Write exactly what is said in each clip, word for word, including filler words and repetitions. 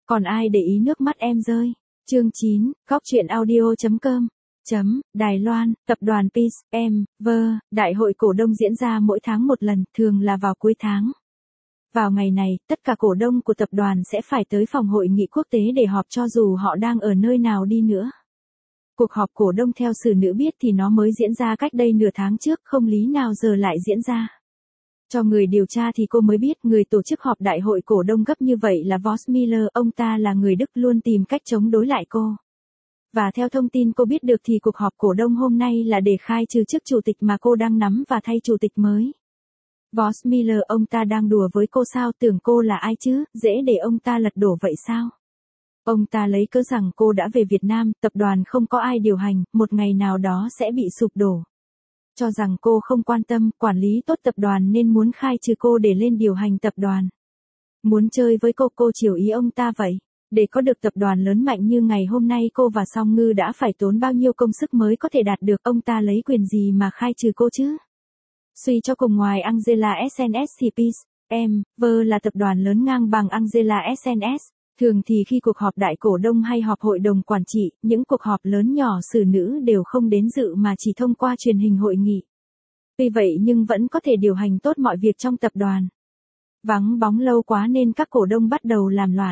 Còn ai để ý nước mắt em rơi. Chương chín, góc truyện audio chấm com. Chấm, Đài Loan, tập đoàn Peace, em, vơ, đại hội cổ đông diễn ra mỗi tháng một lần, thường là vào cuối tháng. Vào ngày này, tất cả cổ đông của tập đoàn sẽ phải tới phòng hội nghị quốc tế để họp cho dù họ đang ở nơi nào đi nữa. Cuộc họp cổ đông theo sử nữ biết thì nó mới diễn ra cách đây nửa tháng trước, không lý nào giờ lại diễn ra. Cho người điều tra thì cô mới biết người tổ chức họp đại hội cổ đông gấp như vậy là Voss Miller, ông ta là người Đức luôn tìm cách chống đối lại cô. Và theo thông tin cô biết được thì cuộc họp cổ đông hôm nay là để khai trừ chức chủ tịch mà cô đang nắm và thay chủ tịch mới. Voss Miller, ông ta đang đùa với cô sao, tưởng cô là ai chứ, dễ để ông ta lật đổ vậy sao? Ông ta lấy cớ rằng cô đã về Việt Nam, tập đoàn không có ai điều hành, một ngày nào đó sẽ bị sụp đổ. Cho rằng cô không quan tâm, quản lý tốt tập đoàn nên muốn khai trừ cô để lên điều hành tập đoàn. Muốn chơi với cô, cô chiều ý ông ta vậy. Để có được tập đoàn lớn mạnh như ngày hôm nay cô và Song Ngư đã phải tốn bao nhiêu công sức mới có thể đạt được, ông ta lấy quyền gì mà khai trừ cô chứ? Suy cho cùng, ngoài Angela ét en ét thì Peace, em, vơ là tập đoàn lớn ngang bằng Angela ét en ét. Thường thì khi cuộc họp đại cổ đông hay họp hội đồng quản trị, những cuộc họp lớn nhỏ xử nữ đều không đến dự mà chỉ thông qua truyền hình hội nghị. Tuy vậy nhưng vẫn có thể điều hành tốt mọi việc trong tập đoàn. Vắng bóng lâu quá nên các cổ đông bắt đầu làm loạn.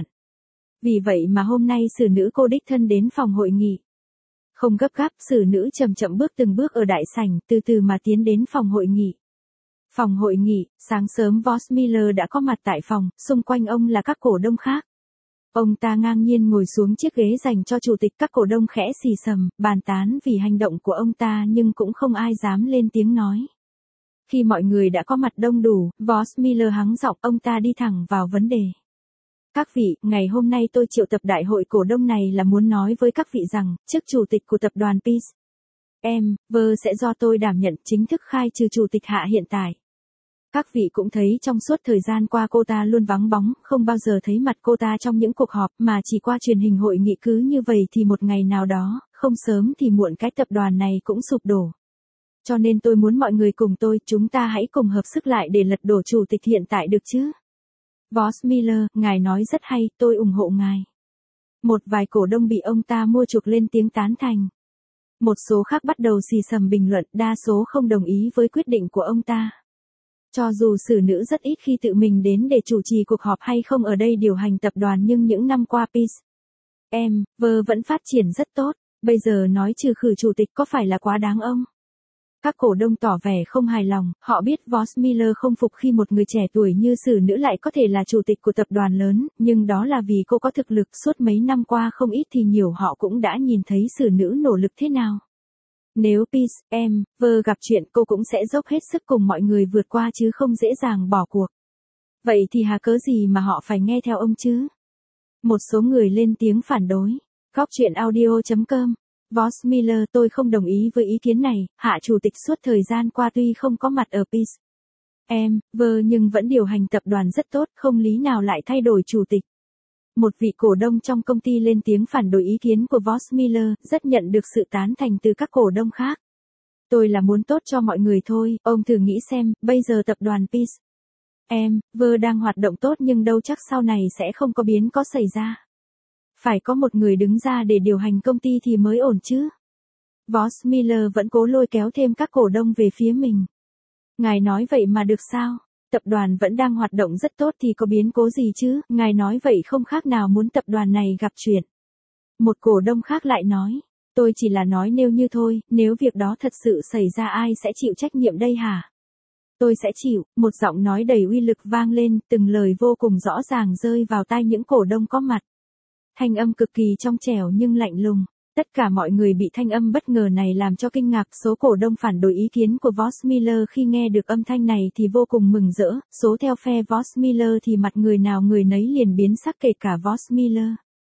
Vì vậy mà hôm nay xử nữ cô đích thân đến phòng hội nghị. Không gấp gáp, xử nữ chậm chậm bước từng bước ở đại sảnh, từ từ mà tiến đến phòng hội nghị. Phòng hội nghị, sáng sớm Voss Miller đã có mặt tại phòng, xung quanh ông là các cổ đông khác. Ông ta ngang nhiên ngồi xuống chiếc ghế dành cho chủ tịch, các cổ đông khẽ xì xầm, bàn tán vì hành động của ông ta nhưng cũng không ai dám lên tiếng nói. Khi mọi người đã có mặt đông đủ, Voss Miller hắng giọng, ông ta đi thẳng vào vấn đề. Các vị, ngày hôm nay tôi triệu tập đại hội cổ đông này là muốn nói với các vị rằng, chức chủ tịch của tập đoàn Peace, em, vơ sẽ do tôi đảm nhận, chính thức khai trừ chủ tịch hạ hiện tại. Các vị cũng thấy trong suốt thời gian qua cô ta luôn vắng bóng, không bao giờ thấy mặt cô ta trong những cuộc họp mà chỉ qua truyền hình hội nghị, cứ như vậy thì một ngày nào đó, không sớm thì muộn cái tập đoàn này cũng sụp đổ. Cho nên tôi muốn mọi người cùng tôi, chúng ta hãy cùng hợp sức lại để lật đổ chủ tịch hiện tại được chứ? Voss Miller, ngài nói rất hay, tôi ủng hộ ngài. Một vài cổ đông bị ông ta mua chuộc lên tiếng tán thành. Một số khác bắt đầu xì xầm bình luận, đa số không đồng ý với quyết định của ông ta. Cho dù xử nữ rất ít khi tự mình đến để chủ trì cuộc họp hay không ở đây điều hành tập đoàn, nhưng những năm qua Peace, em, vơ vẫn phát triển rất tốt, bây giờ nói trừ khử chủ tịch có phải là quá đáng ông? Các cổ đông tỏ vẻ không hài lòng, họ biết Voss Miller không phục khi một người trẻ tuổi như xử nữ lại có thể là chủ tịch của tập đoàn lớn, nhưng đó là vì cô có thực lực, suốt mấy năm qua không ít thì nhiều họ cũng đã nhìn thấy xử nữ nỗ lực thế nào. Nếu Peace, em, vơ gặp chuyện cô cũng sẽ dốc hết sức cùng mọi người vượt qua chứ không dễ dàng bỏ cuộc. Vậy thì hà cớ gì mà họ phải nghe theo ông chứ? Một số người lên tiếng phản đối. Góc truyện audio chấm com. Voss Miller, tôi không đồng ý với ý kiến này, hạ chủ tịch suốt thời gian qua tuy không có mặt ở Peace, em, vơ nhưng vẫn điều hành tập đoàn rất tốt, không lý nào lại thay đổi chủ tịch. Một vị cổ đông trong công ty lên tiếng phản đối ý kiến của Voss Miller, rất nhận được sự tán thành từ các cổ đông khác. Tôi là muốn tốt cho mọi người thôi, ông thử nghĩ xem, bây giờ tập đoàn Peace, em, vơ đang hoạt động tốt nhưng đâu chắc sau này sẽ không có biến có xảy ra. Phải có một người đứng ra để điều hành công ty thì mới ổn chứ. Voss Miller vẫn cố lôi kéo thêm các cổ đông về phía mình. Ngài nói vậy mà được sao? Tập đoàn vẫn đang hoạt động rất tốt thì có biến cố gì chứ? Ngài nói vậy không khác nào muốn tập đoàn này gặp chuyện. Một cổ đông khác lại nói, tôi chỉ là nói nêu như thôi, nếu việc đó thật sự xảy ra ai sẽ chịu trách nhiệm đây hả? Tôi sẽ chịu, một giọng nói đầy uy lực vang lên, từng lời vô cùng rõ ràng rơi vào tai những cổ đông có mặt. Thanh âm cực kỳ trong trẻo nhưng lạnh lùng. Tất cả mọi người bị thanh âm bất ngờ này làm cho kinh ngạc, số cổ đông phản đối ý kiến của Voss Miller khi nghe được âm thanh này thì vô cùng mừng rỡ, số theo phe Voss Miller thì mặt người nào người nấy liền biến sắc, kể cả Voss Miller.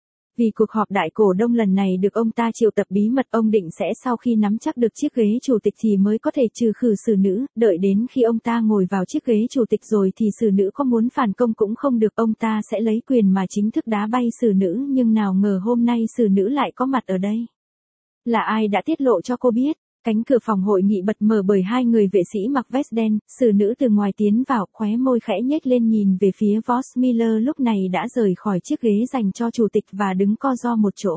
Vì cuộc họp đại cổ đông lần này được ông ta triệu tập bí mật, ông định sẽ sau khi nắm chắc được chiếc ghế chủ tịch thì mới có thể trừ khử xử nữ, đợi đến khi ông ta ngồi vào chiếc ghế chủ tịch rồi thì xử nữ có muốn phản công cũng không được, ông ta sẽ lấy quyền mà chính thức đá bay xử nữ, nhưng nào ngờ hôm nay xử nữ lại có mặt ở đây. Là ai đã tiết lộ cho cô biết? Cánh cửa phòng hội nghị bật mở bởi hai người vệ sĩ mặc vest đen, xử nữ từ ngoài tiến vào, khóe môi khẽ nhếch lên nhìn về phía Voss Miller lúc này đã rời khỏi chiếc ghế dành cho chủ tịch và đứng co ro một chỗ.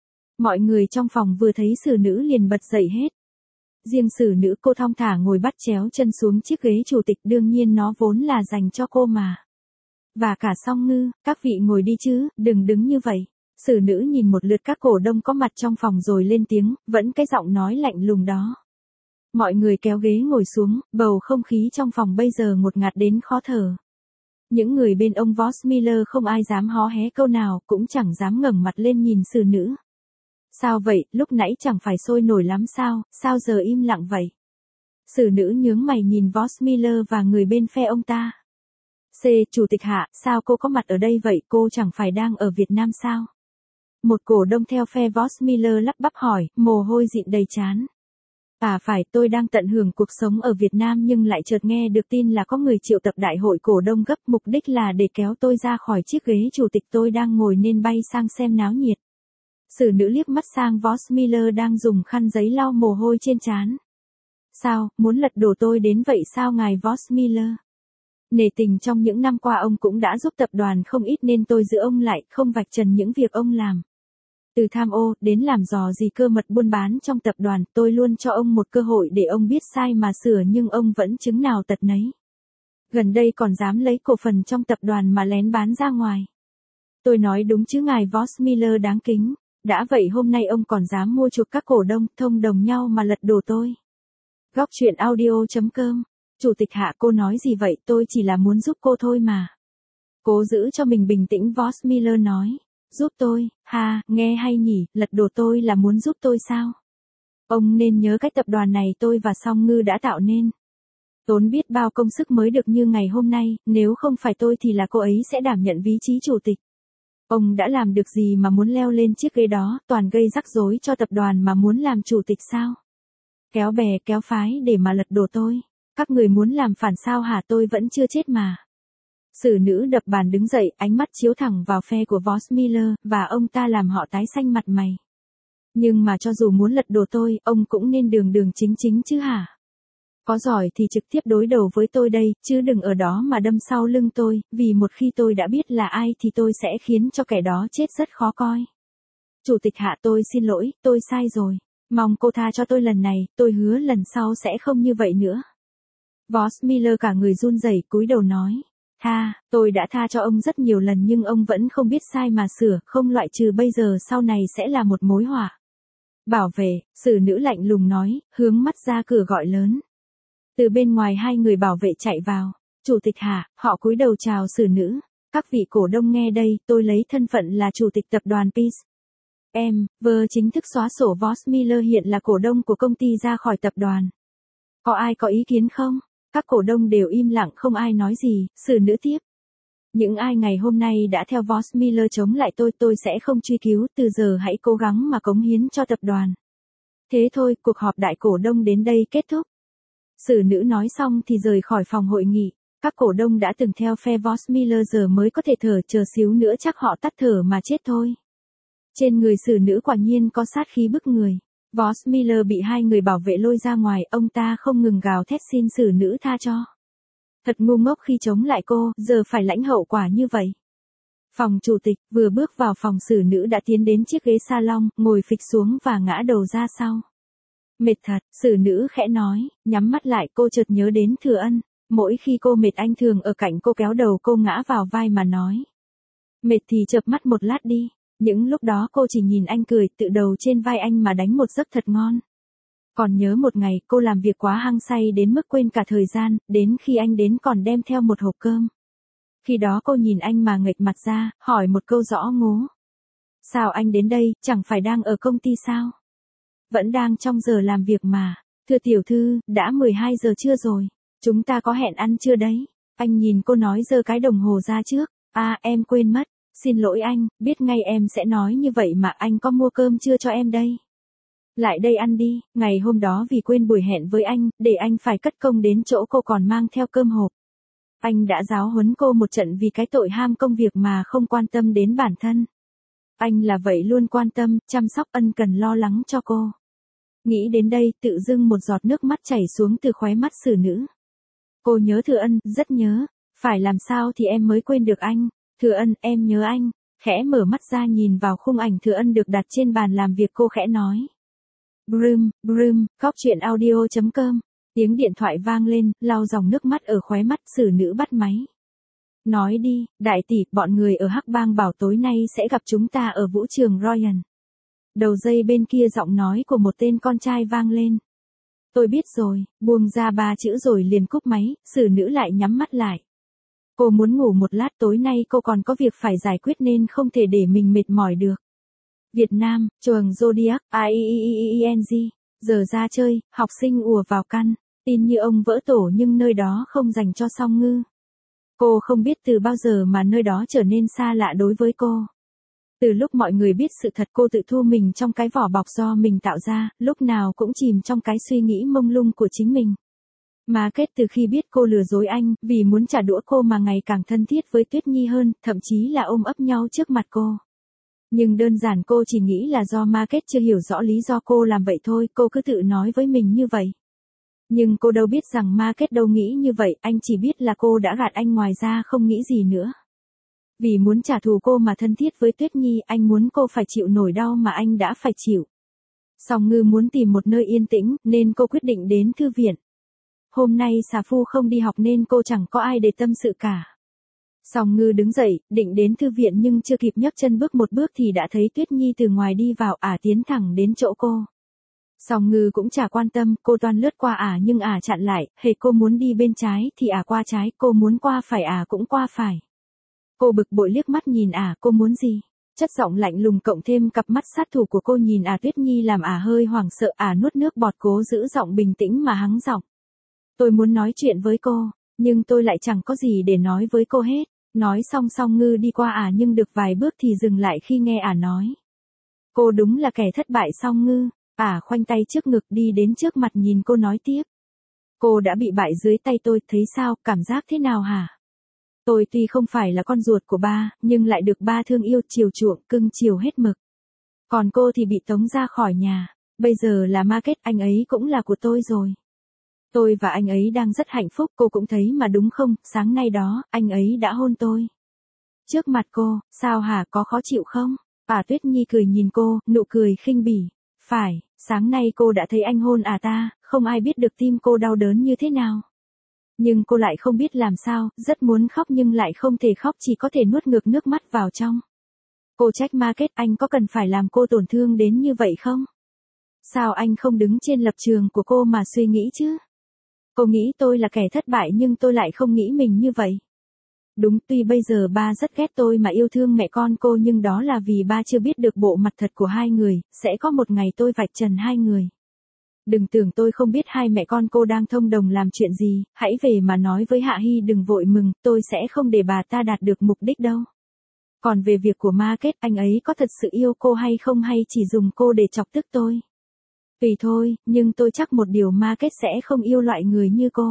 Mọi người trong phòng vừa thấy xử nữ liền bật dậy hết. Riêng xử nữ cô thong thả ngồi bắt chéo chân xuống chiếc ghế chủ tịch, đương nhiên nó vốn là dành cho cô mà. Và cả Song Ngư, các vị ngồi đi chứ, đừng đứng như vậy. Xử nữ nhìn một lượt các cổ đông có mặt trong phòng rồi lên tiếng, vẫn cái giọng nói lạnh lùng đó. Mọi người kéo ghế ngồi xuống, bầu không khí trong phòng bây giờ ngột ngạt đến khó thở. Những người bên ông Voss Miller không ai dám hó hé câu nào, cũng chẳng dám ngẩng mặt lên nhìn xử nữ. Sao vậy, lúc nãy chẳng phải sôi nổi lắm sao, sao giờ im lặng vậy? Xử nữ nhướng mày nhìn Voss Miller và người bên phe ông ta. C. Chủ tịch hạ, sao cô có mặt ở đây vậy, cô chẳng phải đang ở Việt Nam sao? Một cổ đông theo phe Voss Miller lắp bắp hỏi, mồ hôi dịn đầy trán. À phải, tôi đang tận hưởng cuộc sống ở Việt Nam nhưng lại chợt nghe được tin là có người triệu tập đại hội cổ đông gấp, mục đích là để kéo tôi ra khỏi chiếc ghế chủ tịch tôi đang ngồi nên bay sang xem náo nhiệt. Xử nữ liếc mắt sang Voss Miller đang dùng khăn giấy lau mồ hôi trên trán. Sao, muốn lật đổ tôi đến vậy sao ngài Voss Miller? Nể tình trong những năm qua ông cũng đã giúp tập đoàn không ít nên tôi giữ ông lại, không vạch trần những việc ông làm. Từ tham ô, đến làm dò dỉ cơ mật buôn bán trong tập đoàn, tôi luôn cho ông một cơ hội để ông biết sai mà sửa nhưng ông vẫn chứng nào tật nấy. Gần đây còn dám lấy cổ phần trong tập đoàn mà lén bán ra ngoài. Tôi nói đúng chứ ngài Voss Miller đáng kính, đã vậy hôm nay ông còn dám mua chuộc các cổ đông, thông đồng nhau mà lật đổ tôi. Góc truyện audio chấm com. Chủ tịch hạ, cô nói gì vậy, tôi chỉ là muốn giúp cô thôi mà. Cố giữ cho mình bình tĩnh, Voss Miller nói. Giúp tôi, ha, nghe hay nhỉ, lật đổ tôi là muốn giúp tôi sao? Ông nên nhớ cách tập đoàn này tôi và Song Ngư đã tạo nên. Tốn biết bao công sức mới được như ngày hôm nay, nếu không phải tôi thì là cô ấy sẽ đảm nhận vị trí chủ tịch. Ông đã làm được gì mà muốn leo lên chiếc ghế đó, toàn gây rắc rối cho tập đoàn mà muốn làm chủ tịch sao? Kéo bè kéo phái để mà lật đổ tôi. Các người muốn làm phản sao hả, tôi vẫn chưa chết mà. Xử nữ đập bàn đứng dậy, ánh mắt chiếu thẳng vào phe của Voss Miller, và ông ta làm họ tái xanh mặt mày. Nhưng mà cho dù muốn lật đổ tôi, ông cũng nên đường đường chính chính chứ hả? Có giỏi thì trực tiếp đối đầu với tôi đây, chứ đừng ở đó mà đâm sau lưng tôi, vì một khi tôi đã biết là ai thì tôi sẽ khiến cho kẻ đó chết rất khó coi. Chủ tịch hạ, tôi xin lỗi, tôi sai rồi. Mong cô tha cho tôi lần này, tôi hứa lần sau sẽ không như vậy nữa. Voss Miller cả người run rẩy cúi đầu nói. Tha, tôi đã tha cho ông rất nhiều lần nhưng ông vẫn không biết sai mà sửa, không loại trừ bây giờ sau này sẽ là một mối họa. Bảo vệ, xử nữ lạnh lùng nói, hướng mắt ra cửa gọi lớn. Từ bên ngoài hai người bảo vệ chạy vào. Chủ tịch hạ, họ cúi đầu chào xử nữ. Các vị cổ đông nghe đây, tôi lấy thân phận là chủ tịch tập đoàn Peace. Em, vừa chính thức xóa sổ Voss Miller hiện là cổ đông của công ty ra khỏi tập đoàn. Có ai có ý kiến không? Các cổ đông đều im lặng không ai nói gì, xử nữ tiếp. Những ai ngày hôm nay đã theo Voss Miller chống lại tôi tôi sẽ không truy cứu, từ giờ hãy cố gắng mà cống hiến cho tập đoàn. Thế thôi, cuộc họp đại cổ đông đến đây kết thúc. Xử nữ nói xong thì rời khỏi phòng hội nghị. Các cổ đông đã từng theo phe Voss Miller giờ mới có thể thở, chờ xíu nữa chắc họ tắt thở mà chết thôi. Trên người xử nữ quả nhiên có sát khí bức người. Voss Miller bị hai người bảo vệ lôi ra ngoài, ông ta không ngừng gào thét xin xử nữ tha cho. Thật ngu ngốc khi chống lại cô, giờ phải lãnh hậu quả như vậy. Phòng chủ tịch, vừa bước vào phòng xử nữ đã tiến đến chiếc ghế salon, ngồi phịch xuống và ngã đầu ra sau. Mệt thật, xử nữ khẽ nói, nhắm mắt lại cô chợt nhớ đến Thừa Ân. Mỗi khi cô mệt anh thường ở cạnh cô kéo đầu cô ngã vào vai mà nói. Mệt thì chợp mắt một lát đi. Những lúc đó cô chỉ nhìn anh cười, tự đầu trên vai anh mà đánh một giấc thật ngon. Còn nhớ một ngày cô làm việc quá hăng say đến mức quên cả thời gian, đến khi anh đến còn đem theo một hộp cơm. Khi đó cô nhìn anh mà nghệch mặt ra, hỏi một câu rõ ngố. Sao anh đến đây, chẳng phải đang ở công ty sao? Vẫn đang trong giờ làm việc mà. Thưa tiểu thư, đã mười hai giờ trưa rồi. Chúng ta có hẹn ăn trưa đấy. Anh nhìn cô nói giơ cái đồng hồ ra trước. À, em quên mất. Xin lỗi anh, biết ngay em sẽ nói như vậy mà anh có mua cơm trưa cho em đây. Lại đây ăn đi, ngày hôm đó vì quên buổi hẹn với anh, để anh phải cất công đến chỗ cô còn mang theo cơm hộp. Anh đã giáo huấn cô một trận vì cái tội ham công việc mà không quan tâm đến bản thân. Anh là vậy luôn quan tâm, chăm sóc ân cần lo lắng cho cô. Nghĩ đến đây, tự dưng một giọt nước mắt chảy xuống từ khóe mắt xử nữ. Cô nhớ Thừa Ân, rất nhớ. Phải làm sao thì em mới quên được anh. Thừa Ân, em nhớ anh. Khẽ mở mắt ra nhìn vào khung ảnh Thừa Ân được đặt trên bàn làm việc, cô khẽ nói. Brum, brum, cóc truyện audio chấm com. Tiếng điện thoại vang lên, lau dòng nước mắt ở khóe mắt, xử nữ bắt máy. Nói đi, đại tỷ, bọn người ở Hắc Bang bảo tối nay sẽ gặp chúng ta ở vũ trường Royal. Đầu dây bên kia giọng nói của một tên con trai vang lên. Tôi biết rồi, buông ra ba chữ rồi liền cúp máy, xử nữ lại nhắm mắt lại. Cô muốn ngủ một lát, tối nay cô còn có việc phải giải quyết nên không thể để mình mệt mỏi được. Việt Nam, trường Zodiac, i e n g, giờ ra chơi, học sinh ùa vào căn, tin như ông vỡ tổ nhưng nơi đó không dành cho Song Ngư. Cô không biết từ bao giờ mà nơi đó trở nên xa lạ đối với cô. Từ lúc mọi người biết sự thật, cô tự thu mình trong cái vỏ bọc do mình tạo ra, lúc nào cũng chìm trong cái suy nghĩ mông lung của chính mình. Mà kết từ khi biết cô lừa dối anh, vì muốn trả đũa cô mà ngày càng thân thiết với Tuyết Nhi hơn, thậm chí là ôm ấp nhau trước mặt cô. Nhưng đơn giản cô chỉ nghĩ là do Market chưa hiểu rõ lý do cô làm vậy thôi, cô cứ tự nói với mình như vậy. Nhưng cô đâu biết rằng Market đâu nghĩ như vậy, anh chỉ biết là cô đã gạt anh, ngoài ra không nghĩ gì nữa. Vì muốn trả thù cô mà thân thiết với Tuyết Nhi, anh muốn cô phải chịu nổi đau mà anh đã phải chịu. Song Ngư muốn tìm một nơi yên tĩnh, nên cô quyết định đến thư viện. Hôm nay xà phu không đi học nên cô chẳng có ai để tâm sự cả. Song Ngư đứng dậy, định đến thư viện nhưng chưa kịp nhấc chân bước một bước thì đã thấy Tuyết Nhi từ ngoài đi vào, ả tiến thẳng đến chỗ cô. Song Ngư cũng chả quan tâm, cô toan lướt qua ả nhưng ả chặn lại, hễ cô muốn đi bên trái thì ả qua trái, cô muốn qua phải ả cũng qua phải. Cô bực bội liếc mắt nhìn ả, cô muốn gì? Chất giọng lạnh lùng cộng thêm cặp mắt sát thủ của cô nhìn ả Tuyết Nhi làm ả hơi hoảng sợ, ả nuốt nước bọt cố giữ giọng bình tĩnh mà hắng giọng. Tôi muốn nói chuyện với cô, nhưng tôi lại chẳng có gì để nói với cô hết. Nói xong Song Ngư đi qua ả nhưng được vài bước thì dừng lại khi nghe ả nói. Cô đúng là kẻ thất bại Song Ngư. Ả khoanh tay trước ngực đi đến trước mặt nhìn cô nói tiếp. Cô đã bị bại dưới tay tôi, thấy sao, cảm giác thế nào hả? Tôi tuy không phải là con ruột của ba, nhưng lại được ba thương yêu, chiều chuộng, cưng chiều hết mực. Còn cô thì bị tống ra khỏi nhà. Bây giờ là Market, anh ấy cũng là của tôi rồi. Tôi và anh ấy đang rất hạnh phúc, cô cũng thấy mà đúng không, sáng nay đó, anh ấy đã hôn tôi. Trước mặt cô, sao hả, có khó chịu không? Ả Tuyết Nhi cười nhìn cô, nụ cười khinh bỉ. Phải, sáng nay cô đã thấy anh hôn à ta, không ai biết được tim cô đau đớn như thế nào. Nhưng cô lại không biết làm sao, rất muốn khóc nhưng lại không thể khóc, chỉ có thể nuốt ngược nước mắt vào trong. Cô trách Market, anh có cần phải làm cô tổn thương đến như vậy không? Sao anh không đứng trên lập trường của cô mà suy nghĩ chứ? Cô nghĩ tôi là kẻ thất bại nhưng tôi lại không nghĩ mình như vậy. Đúng, tuy bây giờ ba rất ghét tôi mà yêu thương mẹ con cô nhưng đó là vì ba chưa biết được bộ mặt thật của hai người, sẽ có một ngày tôi vạch trần hai người. Đừng tưởng tôi không biết hai mẹ con cô đang thông đồng làm chuyện gì, hãy về mà nói với Hạ Hy đừng vội mừng, tôi sẽ không để bà ta đạt được mục đích đâu. Còn về việc của Market, anh ấy có thật sự yêu cô hay không hay chỉ dùng cô để chọc tức tôi? Tùy thôi, nhưng tôi chắc một điều Market sẽ không yêu loại người như cô.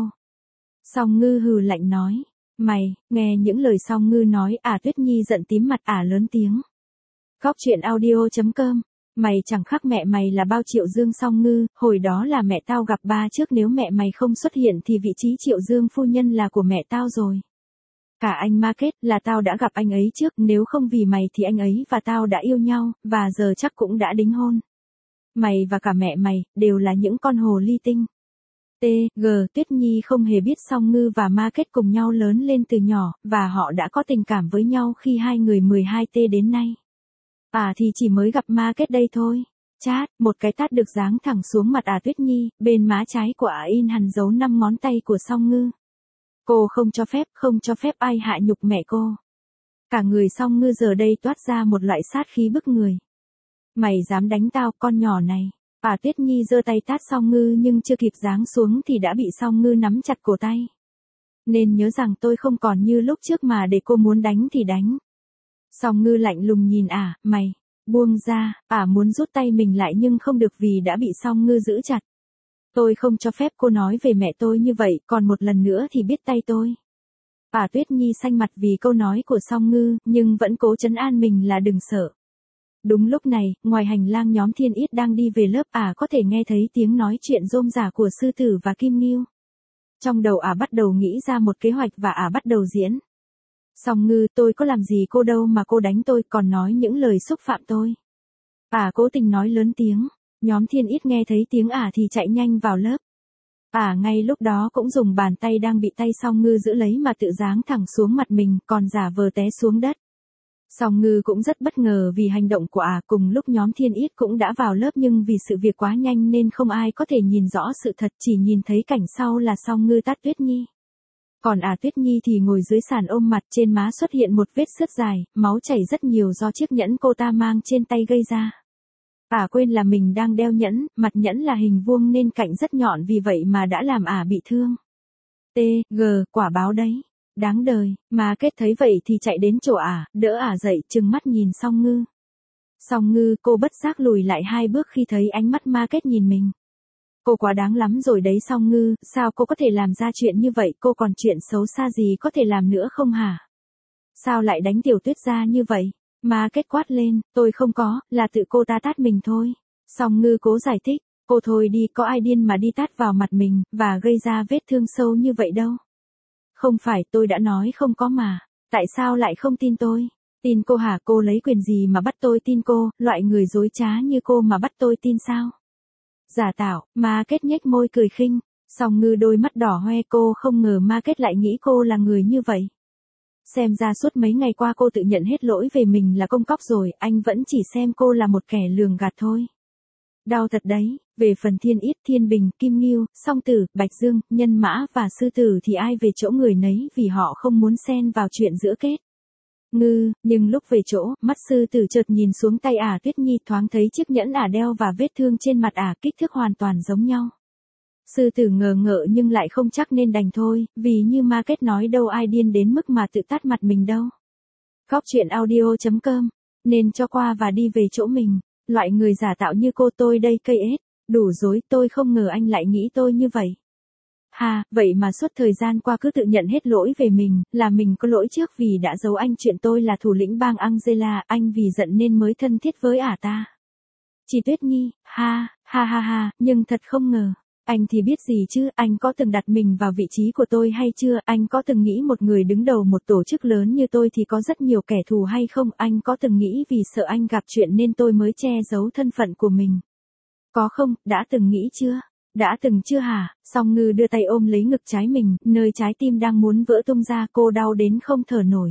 Song Ngư hừ lạnh nói. Mày, nghe những lời Song Ngư nói, ả Tuyết Nhi giận tím mặt, ả lớn tiếng. Cóc truyện audio chấm com. Mày chẳng khác mẹ mày là bao Triệu Dương. Song Ngư, hồi đó là mẹ tao gặp ba trước, nếu mẹ mày không xuất hiện thì vị trí Triệu Dương phu nhân là của mẹ tao rồi. Cả anh Market là tao đã gặp anh ấy trước, nếu không vì mày thì anh ấy và tao đã yêu nhau, và giờ chắc cũng đã đính hôn. Mày và cả mẹ mày, đều là những con hồ ly tinh. T G Tuyết Nhi không hề biết Song Ngư và Market cùng nhau lớn lên từ nhỏ, và họ đã có tình cảm với nhau khi hai người mười hai T đến nay. À thì chỉ mới gặp Market đây thôi. Chát, một cái tát được giáng thẳng xuống mặt ả Tuyết Nhi, bên má trái của ả in hằn dấu năm ngón tay của Song Ngư. Cô không cho phép, không cho phép ai hạ nhục mẹ cô. Cả người Song Ngư giờ đây toát ra một loại sát khí bức người. Mày dám đánh tao, con nhỏ này. Ả Tuyết Nhi giơ tay tát Song Ngư nhưng chưa kịp giáng xuống thì đã bị Song Ngư nắm chặt cổ tay. Nên nhớ rằng tôi không còn như lúc trước mà để cô muốn đánh thì đánh. Song Ngư lạnh lùng nhìn ả, mày, buông ra, ả muốn rút tay mình lại nhưng không được vì đã bị Song Ngư giữ chặt. Tôi không cho phép cô nói về mẹ tôi như vậy, còn một lần nữa thì biết tay tôi. Ả Tuyết Nhi xanh mặt vì câu nói của Song Ngư, nhưng vẫn cố trấn an mình là đừng sợ. Đúng lúc này, ngoài hành lang nhóm Thiên Ít đang đi về lớp ả có thể nghe thấy tiếng nói chuyện rôm rả của Sư Tử và Kim Ngưu. Trong đầu ả bắt đầu nghĩ ra một kế hoạch và ả bắt đầu diễn. Song Ngư, tôi có làm gì cô đâu mà cô đánh tôi, còn nói những lời xúc phạm tôi. Ả cố tình nói lớn tiếng, nhóm Thiên Ít nghe thấy tiếng ả thì chạy nhanh vào lớp. Ả ngay lúc đó cũng dùng bàn tay đang bị tay Song Ngư giữ lấy mà tự giáng thẳng xuống mặt mình, còn giả vờ té xuống đất. Song Ngư cũng rất bất ngờ vì hành động của ả, cùng lúc nhóm Thiên Ít cũng đã vào lớp nhưng vì sự việc quá nhanh nên không ai có thể nhìn rõ sự thật, chỉ nhìn thấy cảnh sau là Song Ngư tát Tuyết Nhi. Còn ả Tuyết Nhi thì ngồi dưới sàn ôm mặt, trên má xuất hiện một vết sứt dài, máu chảy rất nhiều do chiếc nhẫn cô ta mang trên tay gây ra. Ả quên là mình đang đeo nhẫn, mặt nhẫn là hình vuông nên cạnh rất nhọn, vì vậy mà đã làm ả bị thương. T, G, quả báo đấy. Đáng đời, mà Kết thấy vậy thì chạy đến chỗ ả, đỡ ả dậy, trừng mắt nhìn Song Ngư. Song Ngư, cô bất giác lùi lại hai bước khi thấy ánh mắt Ma Kết nhìn mình. Cô quá đáng lắm rồi đấy Song Ngư, sao cô có thể làm ra chuyện như vậy, cô còn chuyện xấu xa gì có thể làm nữa không hả? Sao lại đánh Tiểu Tuyết ra như vậy? Ma Kết quát lên, tôi không có, là tự cô ta tát mình thôi. Song Ngư cố giải thích, cô thôi đi, có ai điên mà đi tát vào mặt mình, và gây ra vết thương sâu như vậy đâu. Không phải, tôi đã nói không có mà. Tại sao lại không tin tôi? Tin cô hả? Cô lấy quyền gì mà bắt tôi tin cô, loại người dối trá như cô mà bắt tôi tin sao? Giả tạo, Ma Kết nhếch môi cười khinh. Song Ngư đôi mắt đỏ hoe, cô không ngờ Ma Kết lại nghĩ cô là người như vậy. Xem ra suốt mấy ngày qua cô tự nhận hết lỗi về mình là công cóc rồi, anh vẫn chỉ xem cô là một kẻ lường gạt thôi. Đau thật đấy, về phần Thiên Ít, Thiên Bình, Kim Ngưu, Song Tử, Bạch Dương, Nhân Mã và Sư Tử thì ai về chỗ người nấy vì họ không muốn xen vào chuyện giữa Kết. Ngư, nhưng lúc về chỗ, mắt Sư Tử chợt nhìn xuống tay ả Tuyết Nhi, thoáng thấy chiếc nhẫn ả đeo và vết thương trên mặt ả kích thước hoàn toàn giống nhau. Sư Tử ngờ ngợ nhưng lại không chắc nên đành thôi, vì như Ma Kết nói đâu ai điên đến mức mà tự tát mặt mình đâu. Góc truyện audio chấm com, nên cho qua và đi về chỗ mình. Loại người giả tạo như cô tôi đây cây ết, đủ dối, tôi không ngờ anh lại nghĩ tôi như vậy. Ha, vậy mà suốt thời gian qua cứ tự nhận hết lỗi về mình, là mình có lỗi trước vì đã giấu anh chuyện tôi là thủ lĩnh bang Angela, anh vì giận nên mới thân thiết với ả ta. Chị Tuyết Nhi, ha, ha ha ha, nhưng thật không ngờ. Anh thì biết gì chứ, anh có từng đặt mình vào vị trí của tôi hay chưa, anh có từng nghĩ một người đứng đầu một tổ chức lớn như tôi thì có rất nhiều kẻ thù hay không, anh có từng nghĩ vì sợ anh gặp chuyện nên tôi mới che giấu thân phận của mình. Có không, đã từng nghĩ chưa? Đã từng chưa hả? Song Ngư đưa tay ôm lấy ngực trái mình, nơi trái tim đang muốn vỡ tung ra, cô đau đến không thở nổi.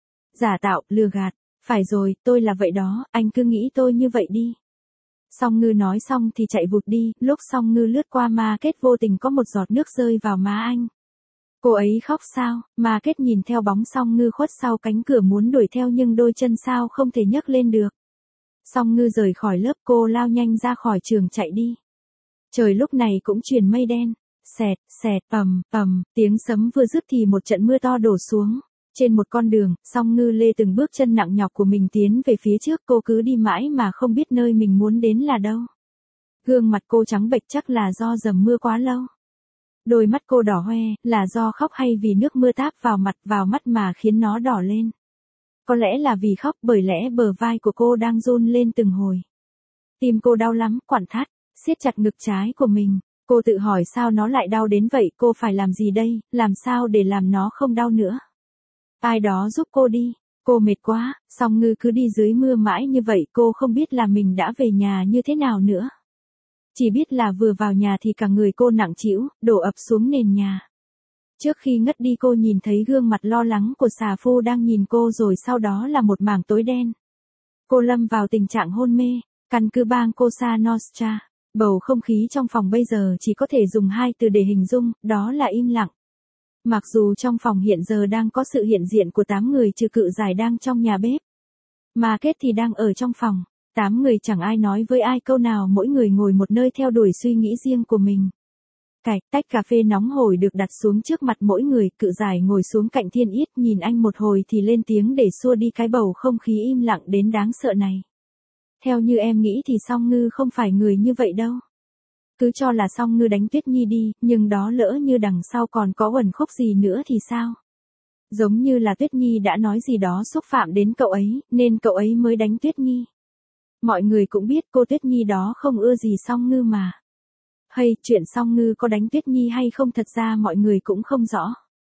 Giả tạo, lừa gạt, phải rồi, tôi là vậy đó, anh cứ nghĩ tôi như vậy đi. Song Ngư nói xong thì chạy vụt đi, lúc Song Ngư lướt qua Ma Kết vô tình có một giọt nước rơi vào má anh. Cô ấy khóc sao? Ma Kết nhìn theo bóng Song Ngư khuất sau cánh cửa muốn đuổi theo nhưng đôi chân sao không thể nhấc lên được. Song Ngư rời khỏi lớp, cô lao nhanh ra khỏi trường chạy đi. Trời lúc này cũng chuyển mây đen, xẹt, xẹt, ầm, ầm, tiếng sấm vừa dứt thì một trận mưa to đổ xuống. Trên một con đường, Song Ngư lê từng bước chân nặng nhọc của mình tiến về phía trước, cô cứ đi mãi mà không biết nơi mình muốn đến là đâu. Gương mặt cô trắng bệch chắc là do dầm mưa quá lâu. Đôi mắt cô đỏ hoe, là do khóc hay vì nước mưa táp vào mặt vào mắt mà khiến nó đỏ lên. Có lẽ là vì khóc, bởi lẽ bờ vai của cô đang run lên từng hồi. Tim cô đau lắm, quặn thắt, siết chặt ngực trái của mình. Cô tự hỏi sao nó lại đau đến vậy, cô phải làm gì đây, làm sao để làm nó không đau nữa. Ai đó giúp cô đi, cô mệt quá, Song Ngư cứ đi dưới mưa mãi như vậy, cô không biết là mình đã về nhà như thế nào nữa. Chỉ biết là vừa vào nhà thì cả người cô nặng trĩu, đổ ập xuống nền nhà. Trước khi ngất đi cô nhìn thấy gương mặt lo lắng của xà phu đang nhìn cô rồi sau đó là một mảng tối đen. Cô lâm vào tình trạng hôn mê, căn cứ bang Cosa Nostra. Bầu không khí trong phòng bây giờ chỉ có thể dùng hai từ để hình dung, đó là im lặng. Mặc dù trong phòng hiện giờ đang có sự hiện diện của tám người trừ cự giải đang trong nhà bếp. Ma Kết thì đang ở trong phòng, tám người chẳng ai nói với ai câu nào, mỗi người ngồi một nơi theo đuổi suy nghĩ riêng của mình. Cạch, tách cà phê nóng hổi được đặt xuống trước mặt mỗi người, cự giải ngồi xuống cạnh Thiên Ít nhìn anh một hồi thì lên tiếng để xua đi cái bầu không khí im lặng đến đáng sợ này. Theo như em nghĩ thì Song Ngư không phải người như vậy đâu. Cứ cho là Song Ngư đánh Tuyết Nhi đi, nhưng đó lỡ như đằng sau còn có uẩn khúc gì nữa thì sao? Giống như là Tuyết Nhi đã nói gì đó xúc phạm đến cậu ấy, nên cậu ấy mới đánh Tuyết Nhi. Mọi người cũng biết cô Tuyết Nhi đó không ưa gì Song Ngư mà. Hay, chuyện Song Ngư có đánh Tuyết Nhi hay không thật ra mọi người cũng không rõ.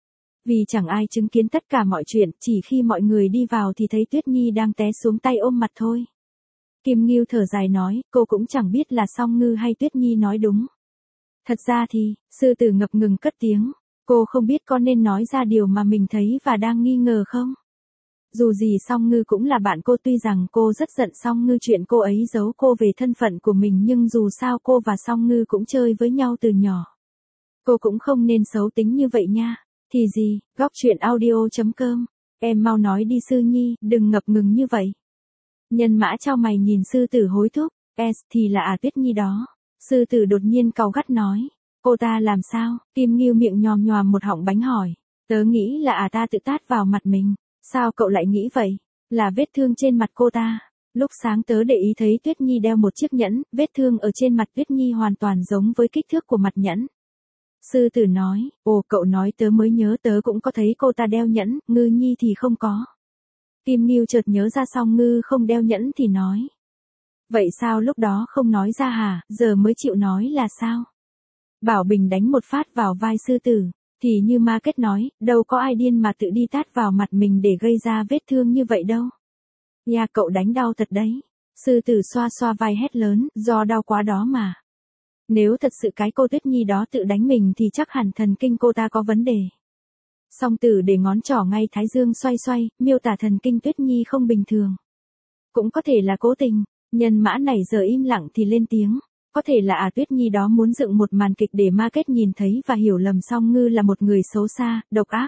Vì chẳng ai chứng kiến tất cả mọi chuyện, chỉ khi mọi người đi vào thì thấy Tuyết Nhi đang té xuống tay ôm mặt thôi. Kim Ngưu thở dài nói, cô cũng chẳng biết là Song Ngư hay Tuyết Nhi nói đúng. Thật ra thì, sư tử ngập ngừng cất tiếng, cô không biết có nên nói ra điều mà mình thấy và đang nghi ngờ không? Dù gì Song Ngư cũng là bạn cô, tuy rằng cô rất giận Song Ngư chuyện cô ấy giấu cô về thân phận của mình, nhưng dù sao cô và Song Ngư cũng chơi với nhau từ nhỏ. Cô cũng không nên xấu tính như vậy nha. Thì gì, góc truyện audio chấm com. Em mau nói đi Sư Nhi, đừng ngập ngừng như vậy. Nhân Mã chau mày nhìn sư tử hối thúc, S thì là à Tuyết Nhi đó. Sư tử đột nhiên cau gắt nói, cô ta làm sao? Kim Ngưu miệng nhòm nhòm một họng bánh hỏi, tớ nghĩ là à ta tự tát vào mặt mình. Sao cậu lại nghĩ vậy? Là vết thương trên mặt cô ta. Lúc sáng tớ để ý thấy Tuyết Nhi đeo một chiếc nhẫn, vết thương ở trên mặt Tuyết Nhi hoàn toàn giống với kích thước của mặt nhẫn. Sư tử nói, ồ cậu nói tớ mới nhớ, tớ cũng có thấy cô ta đeo nhẫn, Ngư Nhi thì không có. Kim Ngưu chợt nhớ ra Song Ngư không đeo nhẫn thì nói. Vậy sao lúc đó không nói ra hả, giờ mới chịu nói là sao? Bảo Bình đánh một phát vào vai sư tử, thì như ma kết nói, đâu có ai điên mà tự đi tát vào mặt mình để gây ra vết thương như vậy đâu. Nhà cậu đánh đau thật đấy. Sư tử xoa xoa vai hét lớn, do đau quá đó mà. Nếu thật sự cái cô Tuyết Nhi đó tự đánh mình thì chắc hẳn thần kinh cô ta có vấn đề. Song tử để ngón trỏ ngay thái dương xoay xoay, miêu tả thần kinh Tuyết Nhi không bình thường. Cũng có thể là cố tình. Nhân Mã này giờ im lặng thì lên tiếng. Có thể là à Tuyết Nhi đó muốn dựng một màn kịch để ma kết nhìn thấy và hiểu lầm Song Ngư là một người xấu xa, độc ác.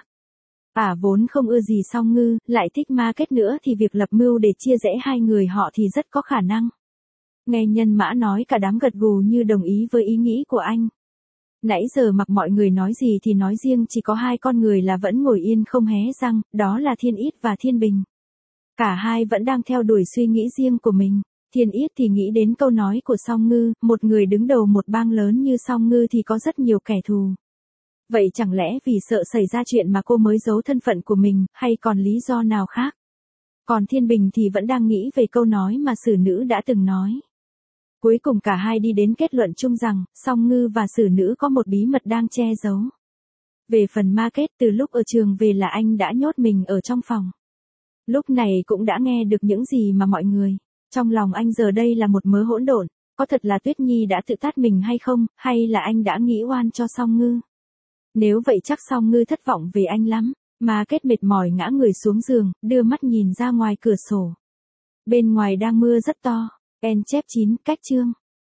À vốn không ưa gì Song Ngư, lại thích ma kết nữa thì việc lập mưu để chia rẽ hai người họ thì rất có khả năng. Nghe Nhân Mã nói cả đám gật gù như đồng ý với ý nghĩ của anh. Nãy giờ mặc mọi người nói gì thì nói, riêng chỉ có hai con người là vẫn ngồi yên không hé răng, đó là Thiên Yết và Thiên Bình. Cả hai vẫn đang theo đuổi suy nghĩ riêng của mình. Thiên Yết thì nghĩ đến câu nói của Song Ngư, một người đứng đầu một bang lớn như Song Ngư thì có rất nhiều kẻ thù. Vậy chẳng lẽ vì sợ xảy ra chuyện mà cô mới giấu thân phận của mình, hay còn lý do nào khác? Còn Thiên Bình thì vẫn đang nghĩ về câu nói mà sử nữ đã từng nói. Cuối cùng cả hai đi đến kết luận chung rằng, Song Ngư và sử nữ có một bí mật đang che giấu. Về phần ma kết, từ lúc ở trường về là anh đã nhốt mình ở trong phòng. Lúc này cũng đã nghe được những gì mà mọi người. Trong lòng anh giờ đây là một mớ hỗn độn, có thật là Tuyết Nhi đã tự tát mình hay không, hay là anh đã nghĩ oan cho Song Ngư? Nếu vậy chắc Song Ngư thất vọng về anh lắm. Ma kết mệt mỏi ngã người xuống giường, đưa mắt nhìn ra ngoài cửa sổ. Bên ngoài đang mưa rất to. En chép chín, cách chương.